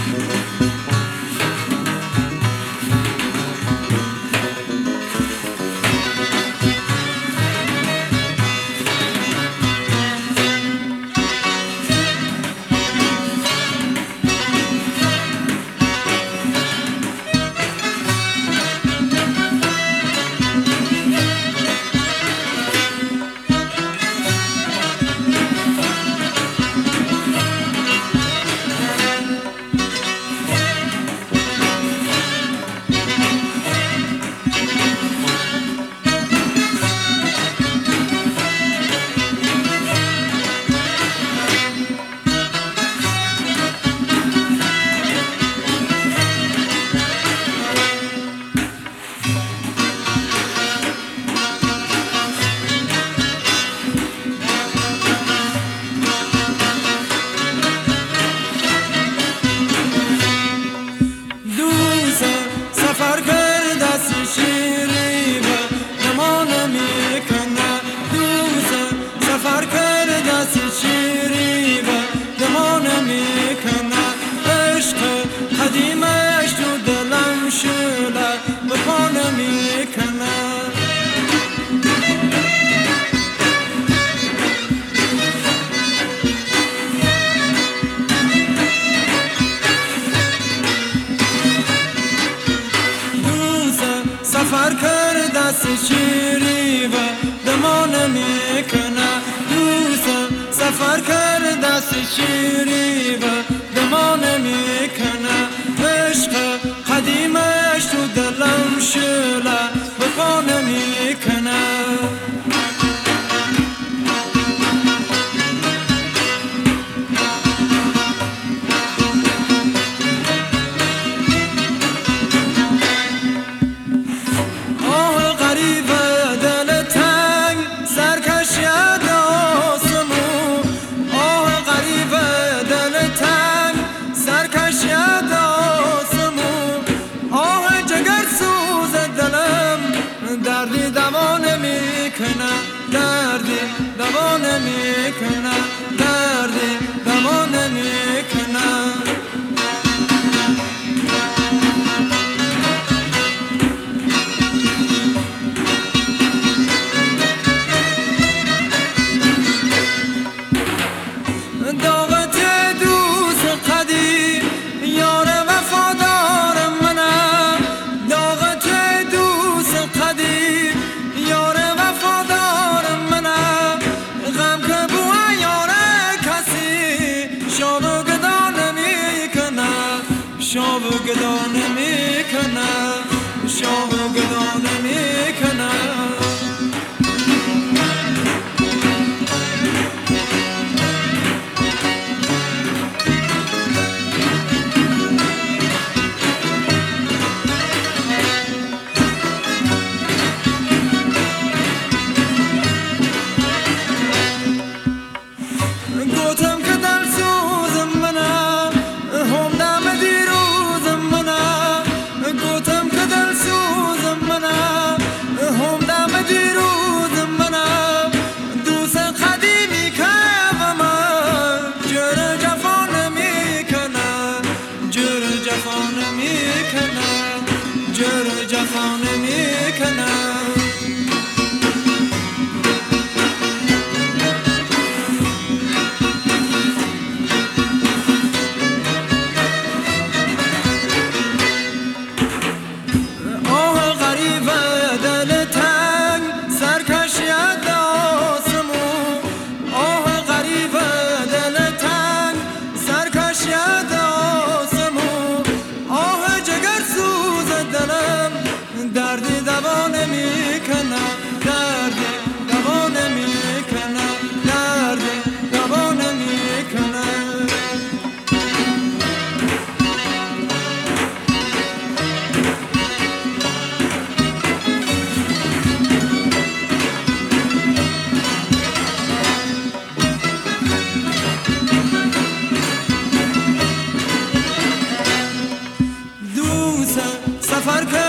سفر کرد دست شیری و دمان میکنه دوستم سفر کرد دست شیری و دمان میکنه عشق قدیمش تو دلم شله بخانه میکنه دردی دوانه میکنه دردی دوانه میکنه دردی دوانه میکنه دعوت دوست قدیم یار وفادار منم دعوت دوست قدیم یار وفادار منم غم که بو یار کسی شاب گدا نمیکنه شاب گدا نمیکنه شاب گدا نمیکنه گوتم که در سوزم منم هم دم دیروزم منم گوتم که در سوزم منم هم دم دیروزم منم دوست قدیمی که و من جر جفا نمیکنه جر جفا نمیکنه جر جفا نمیکنه دردی دوانه میکنه دردی دوانه میکنه دردی دوانه میکنه دوست سفر